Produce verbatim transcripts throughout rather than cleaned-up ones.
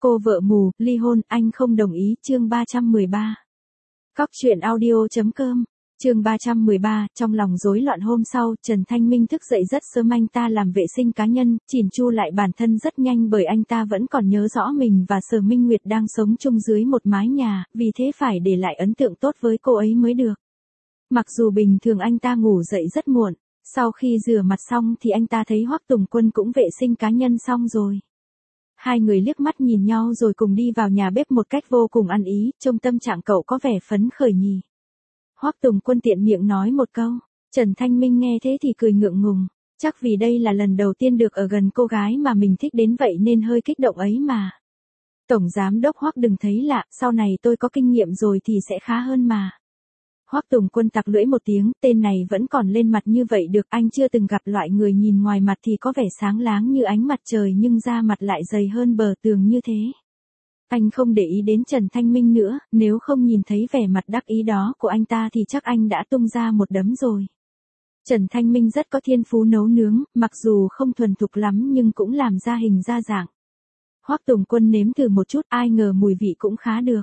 Cô vợ mù, ly hôn, anh không đồng ý, chương ba trăm mười ba. Cóc truyện audio.com, chương ba trăm mười ba, trong lòng rối loạn hôm sau, Trần Thanh Minh thức dậy rất sớm, anh ta làm vệ sinh cá nhân, chỉn chu lại bản thân rất nhanh bởi anh ta vẫn còn nhớ rõ mình và Sở Minh Nguyệt đang sống chung dưới một mái nhà, vì thế phải để lại ấn tượng tốt với cô ấy mới được. Mặc dù bình thường anh ta ngủ dậy rất muộn, sau khi rửa mặt xong thì anh ta thấy Hoắc Tùng Quân cũng vệ sinh cá nhân xong rồi. Hai người liếc mắt nhìn nhau rồi cùng đi vào nhà bếp một cách vô cùng ăn ý, trông tâm trạng cậu có vẻ phấn khởi nhỉ. Hoắc Tùng Quân tiện miệng nói một câu, Trần Thanh Minh nghe thế thì cười ngượng ngùng, chắc vì đây là lần đầu tiên được ở gần cô gái mà mình thích đến vậy nên hơi kích động ấy mà. Tổng giám đốc Hoắc đừng thấy lạ, sau này tôi có kinh nghiệm rồi thì sẽ khá hơn mà. Hoắc Tùng Quân tặc lưỡi một tiếng, tên này vẫn còn lên mặt như vậy được, anh chưa từng gặp loại người nhìn ngoài mặt thì có vẻ sáng láng như ánh mặt trời nhưng da mặt lại dày hơn bờ tường như thế. Anh không để ý đến Trần Thanh Minh nữa, nếu không nhìn thấy vẻ mặt đắc ý đó của anh ta thì chắc anh đã tung ra một đấm rồi. Trần Thanh Minh rất có thiên phú nấu nướng, mặc dù không thuần thục lắm nhưng cũng làm ra hình ra dạng. Hoắc Tùng Quân nếm thử một chút, ai ngờ mùi vị cũng khá được.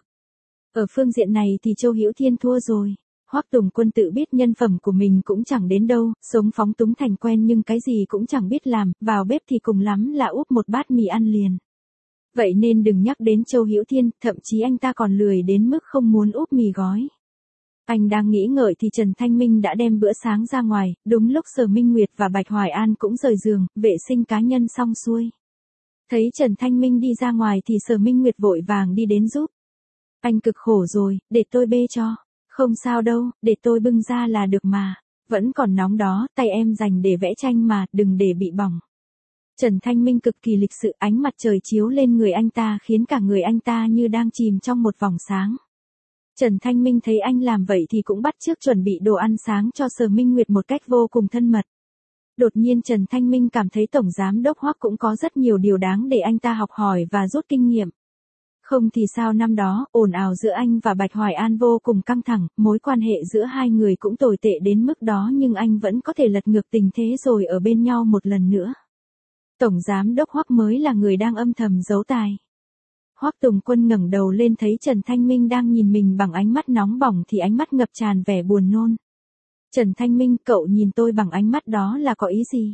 Ở phương diện này thì Châu Hữu Thiên thua rồi. Hoắc Tùng Quân tự biết nhân phẩm của mình cũng chẳng đến đâu, sống phóng túng thành quen nhưng cái gì cũng chẳng biết làm, vào bếp thì cùng lắm là úp một bát mì ăn liền. Vậy nên đừng nhắc đến Châu Hữu Thiên, thậm chí anh ta còn lười đến mức không muốn úp mì gói. Anh đang nghĩ ngợi thì Trần Thanh Minh đã đem bữa sáng ra ngoài, đúng lúc Sở Minh Nguyệt và Bạch Hoài An cũng rời giường, vệ sinh cá nhân xong xuôi. Thấy Trần Thanh Minh đi ra ngoài thì Sở Minh Nguyệt vội vàng đi đến giúp. Anh cực khổ rồi, để tôi bê cho. Không sao đâu, để tôi bưng ra là được mà. Vẫn còn nóng đó, tay em dành để vẽ tranh mà, đừng để bị bỏng. Trần Thanh Minh cực kỳ lịch sự, ánh mặt trời chiếu lên người anh ta khiến cả người anh ta như đang chìm trong một vòng sáng. Trần Thanh Minh thấy anh làm vậy thì cũng bắt chước chuẩn bị đồ ăn sáng cho Sở Minh Nguyệt một cách vô cùng thân mật. Đột nhiên Trần Thanh Minh cảm thấy Tổng Giám Đốc Hoắc cũng có rất nhiều điều đáng để anh ta học hỏi và rút kinh nghiệm. Không thì sao năm đó, ồn ào giữa anh và Bạch Hoài An vô cùng căng thẳng, mối quan hệ giữa hai người cũng tồi tệ đến mức đó nhưng anh vẫn có thể lật ngược tình thế rồi ở bên nhau một lần nữa. Tổng Giám Đốc Hoắc mới là người đang âm thầm giấu tài. Hoắc Tùng Quân ngẩng đầu lên thấy Trần Thanh Minh đang nhìn mình bằng ánh mắt nóng bỏng thì ánh mắt ngập tràn vẻ buồn nôn. Trần Thanh Minh, cậu nhìn tôi bằng ánh mắt đó là có ý gì?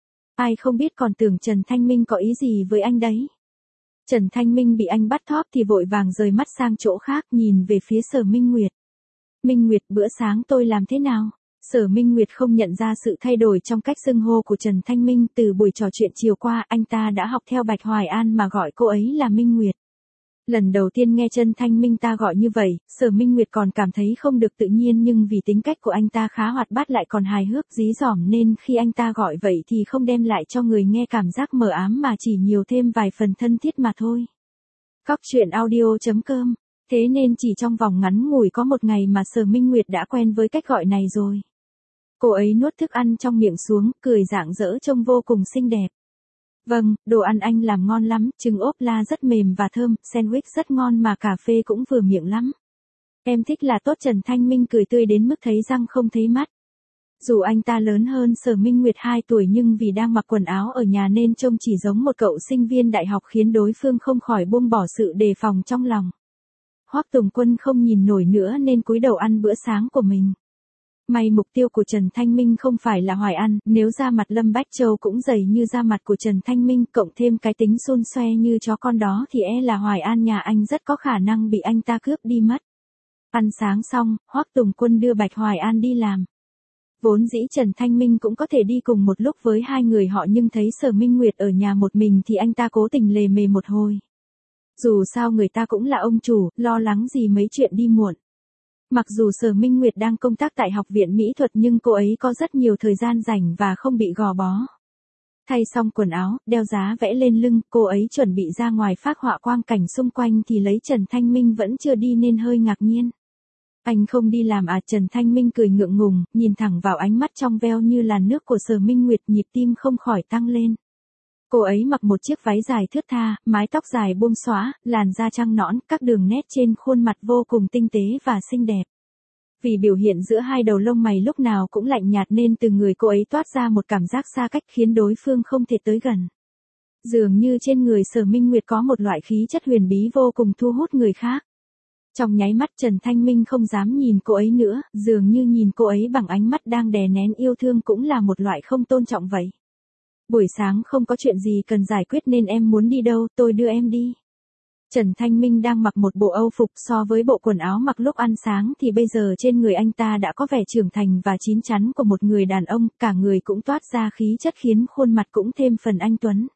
Ai không biết còn tưởng Trần Thanh Minh có ý gì với anh đấy. Trần Thanh Minh bị anh bắt thóp thì vội vàng rời mắt sang chỗ khác nhìn về phía Sở Minh Nguyệt. Minh Nguyệt, bữa sáng tôi làm thế nào? Sở Minh Nguyệt không nhận ra sự thay đổi trong cách xưng hô của Trần Thanh Minh, từ buổi trò chuyện chiều qua anh ta đã học theo Bạch Hoài An mà gọi cô ấy là Minh Nguyệt. Lần đầu tiên nghe Trần Thanh Minh ta gọi như vậy, Sở Minh Nguyệt còn cảm thấy không được tự nhiên nhưng vì tính cách của anh ta khá hoạt bát lại còn hài hước dí dỏm nên khi anh ta gọi vậy thì không đem lại cho người nghe cảm giác mờ ám mà chỉ nhiều thêm vài phần thân thiết mà thôi. Cóc truyện audio.com, thế nên chỉ trong vòng ngắn ngủi có một ngày mà Sở Minh Nguyệt đã quen với cách gọi này rồi. Cô ấy nuốt thức ăn trong miệng xuống, cười rạng rỡ trông vô cùng xinh đẹp. Vâng, đồ ăn anh làm ngon lắm, trứng ốp la rất mềm và thơm, sandwich rất ngon mà cà phê cũng vừa miệng lắm. Em thích là tốt. Trần Thanh Minh cười tươi đến mức thấy răng không thấy mắt. Dù anh ta lớn hơn Sở Minh Nguyệt hai tuổi nhưng vì đang mặc quần áo ở nhà nên trông chỉ giống một cậu sinh viên đại học khiến đối phương không khỏi buông bỏ sự đề phòng trong lòng. Hoắc Tùng Quân không nhìn nổi nữa nên cúi đầu ăn bữa sáng của mình. May mục tiêu của Trần Thanh Minh không phải là Hoài An, nếu da mặt Lâm Bách Châu cũng dày như da mặt của Trần Thanh Minh cộng thêm cái tính xun xoe như chó con đó thì e là Hoài An nhà anh rất có khả năng bị anh ta cướp đi mất. Ăn sáng xong, Hoắc Tùng Quân đưa Bạch Hoài An đi làm. Vốn dĩ Trần Thanh Minh cũng có thể đi cùng một lúc với hai người họ nhưng thấy Sở Minh Nguyệt ở nhà một mình thì anh ta cố tình lề mề một hồi. Dù sao người ta cũng là ông chủ, lo lắng gì mấy chuyện đi muộn. Mặc dù Sở Minh Nguyệt đang công tác tại Học viện Mỹ thuật nhưng cô ấy có rất nhiều thời gian rảnh và không bị gò bó. Thay xong quần áo, đeo giá vẽ lên lưng, cô ấy chuẩn bị ra ngoài phác họa quang cảnh xung quanh thì lấy Trần Thanh Minh vẫn chưa đi nên hơi ngạc nhiên. Anh không đi làm à? Trần Thanh Minh cười ngượng ngùng, nhìn thẳng vào ánh mắt trong veo như làn nước của Sở Minh Nguyệt, nhịp tim không khỏi tăng lên. Cô ấy mặc một chiếc váy dài thướt tha, mái tóc dài buông xõa, làn da trắng nõn, các đường nét trên khuôn mặt vô cùng tinh tế và xinh đẹp. Vì biểu hiện giữa hai đầu lông mày lúc nào cũng lạnh nhạt nên từ người cô ấy toát ra một cảm giác xa cách khiến đối phương không thể tới gần. Dường như trên người Sở Minh Nguyệt có một loại khí chất huyền bí vô cùng thu hút người khác. Trong nháy mắt Trần Thanh Minh không dám nhìn cô ấy nữa, dường như nhìn cô ấy bằng ánh mắt đang đè nén yêu thương cũng là một loại không tôn trọng vậy. Buổi sáng không có chuyện gì cần giải quyết nên em muốn đi đâu, tôi đưa em đi. Trần Thanh Minh đang mặc một bộ âu phục, so với bộ quần áo mặc lúc ăn sáng thì bây giờ trên người anh ta đã có vẻ trưởng thành và chín chắn của một người đàn ông, cả người cũng toát ra khí chất khiến khuôn mặt cũng thêm phần anh tuấn.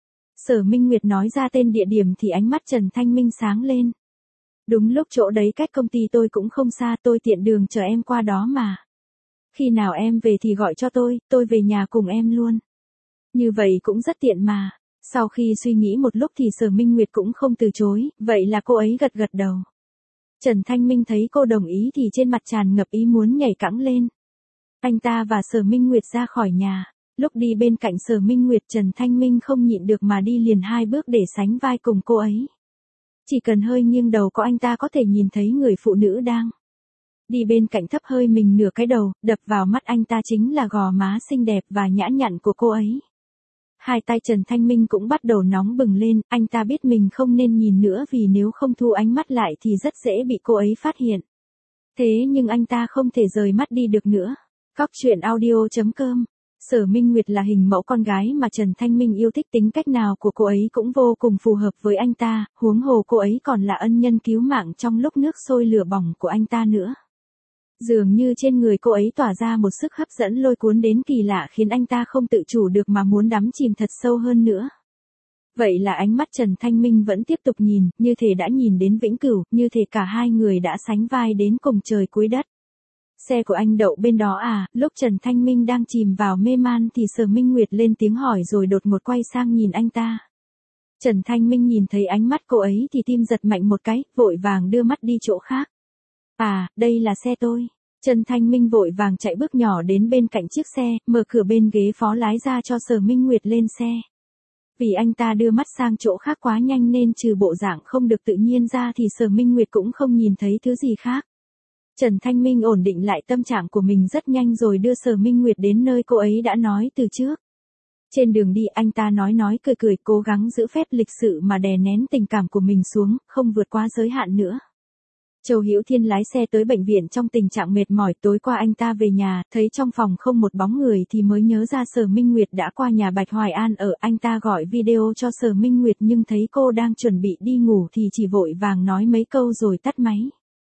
Sở Minh Nguyệt nói ra tên địa điểm thì ánh mắt Trần Thanh Minh sáng lên. Đúng lúc chỗ đấy cách công ty tôi cũng không xa, tôi tiện đường chờ em qua đó mà. Khi nào em về thì gọi cho tôi, tôi về nhà cùng em luôn. Như vậy cũng rất tiện mà. Sau khi suy nghĩ một lúc thì Sở Minh Nguyệt cũng không từ chối, vậy là cô ấy gật gật đầu. Trần Thanh Minh thấy cô đồng ý thì trên mặt tràn ngập ý muốn nhảy cẫng lên. Anh ta và Sở Minh Nguyệt ra khỏi nhà. Lúc đi bên cạnh Sở Minh Nguyệt, Trần Thanh Minh không nhịn được mà đi liền hai bước để sánh vai cùng cô ấy. Chỉ cần hơi nghiêng đầu có anh ta có thể nhìn thấy người phụ nữ đang đi bên cạnh thấp hơi mình nửa cái đầu, đập vào mắt anh ta chính là gò má xinh đẹp và nhã nhặn của cô ấy. Hai tay Trần Thanh Minh cũng bắt đầu nóng bừng lên, anh ta biết mình không nên nhìn nữa vì nếu không thu ánh mắt lại thì rất dễ bị cô ấy phát hiện. Thế nhưng anh ta không thể rời mắt đi được nữa. Cóc truyện audio chấm com. Sở Minh Nguyệt là hình mẫu con gái mà Trần Thanh Minh yêu thích, tính cách nào của cô ấy cũng vô cùng phù hợp với anh ta, huống hồ cô ấy còn là ân nhân cứu mạng trong lúc nước sôi lửa bỏng của anh ta nữa. Dường như trên người cô ấy tỏa ra một sức hấp dẫn lôi cuốn đến kỳ lạ khiến anh ta không tự chủ được mà muốn đắm chìm thật sâu hơn nữa. Vậy là ánh mắt Trần Thanh Minh vẫn tiếp tục nhìn, như thể đã nhìn đến vĩnh cửu, như thể cả hai người đã sánh vai đến cùng trời cuối đất. Xe của anh đậu bên đó à? Lúc Trần Thanh Minh đang chìm vào mê man thì Sở Minh Nguyệt lên tiếng hỏi rồi đột ngột quay sang nhìn anh ta. Trần Thanh Minh nhìn thấy ánh mắt cô ấy thì tim giật mạnh một cái, vội vàng đưa mắt đi chỗ khác. À, đây là xe tôi. Trần Thanh Minh vội vàng chạy bước nhỏ đến bên cạnh chiếc xe, mở cửa bên ghế phó lái ra cho Sở Minh Nguyệt lên xe. Vì anh ta đưa mắt sang chỗ khác quá nhanh nên trừ bộ dạng không được tự nhiên ra thì Sở Minh Nguyệt cũng không nhìn thấy thứ gì khác. Trần Thanh Minh ổn định lại tâm trạng của mình rất nhanh rồi đưa Sở Minh Nguyệt đến nơi cô ấy đã nói từ trước. Trên đường đi anh ta nói nói cười cười, cố gắng giữ phép lịch sự mà đè nén tình cảm của mình xuống, không vượt quá giới hạn nữa. Châu Hữu Thiên lái xe tới bệnh viện trong tình trạng mệt mỏi. Tối qua anh ta về nhà, thấy trong phòng không một bóng người thì mới nhớ ra Sở Minh Nguyệt đã qua nhà Bạch Hoài An ở. Anh ta gọi video cho Sở Minh Nguyệt nhưng thấy cô đang chuẩn bị đi ngủ thì chỉ vội vàng nói mấy câu rồi tắt máy.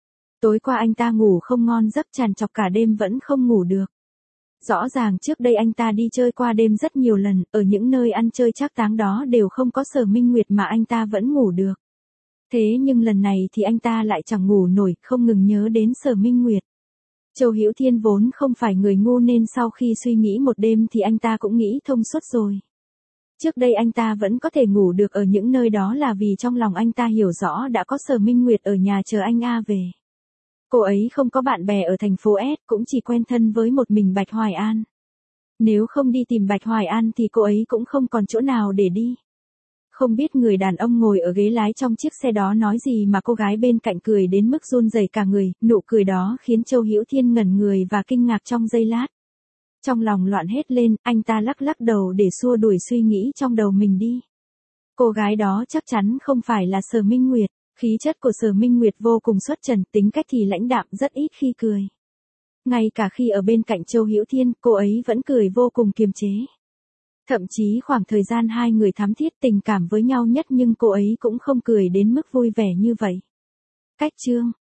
Tối qua anh ta ngủ không ngon giấc, trằn trọc cả đêm vẫn không ngủ được. Rõ ràng trước đây anh ta đi chơi qua đêm rất nhiều lần, ở những nơi ăn chơi trác táng đó đều không có Sở Minh Nguyệt mà anh ta vẫn ngủ được. Thế nhưng lần này thì anh ta lại chẳng ngủ nổi, không ngừng nhớ đến Sở Minh Nguyệt. Châu Hữu Thiên vốn không phải người ngu nên sau khi suy nghĩ một đêm thì anh ta cũng nghĩ thông suốt rồi. Trước đây anh ta vẫn có thể ngủ được ở những nơi đó là vì trong lòng anh ta hiểu rõ đã có Sở Minh Nguyệt ở nhà chờ anh A về. Cô ấy không có bạn bè ở thành phố S, cũng chỉ quen thân với một mình Bạch Hoài An. Nếu không đi tìm Bạch Hoài An thì cô ấy cũng không còn chỗ nào để đi. Không biết người đàn ông ngồi ở ghế lái trong chiếc xe đó nói gì mà cô gái bên cạnh cười đến mức run rẩy cả người, nụ cười đó khiến Châu Hữu Thiên ngẩn người và kinh ngạc trong giây lát. Trong lòng loạn hết lên, anh ta lắc lắc đầu để xua đuổi suy nghĩ trong đầu mình đi. Cô gái đó chắc chắn không phải là Sở Minh Nguyệt. Khí chất của Sở Minh Nguyệt vô cùng xuất trần, tính cách thì lãnh đạm, rất ít khi cười. Ngay cả khi ở bên cạnh Châu Hữu Thiên, cô ấy vẫn cười vô cùng kiềm chế. Thậm chí khoảng thời gian hai người thắm thiết tình cảm với nhau nhất nhưng cô ấy cũng không cười đến mức vui vẻ như vậy. Cách chương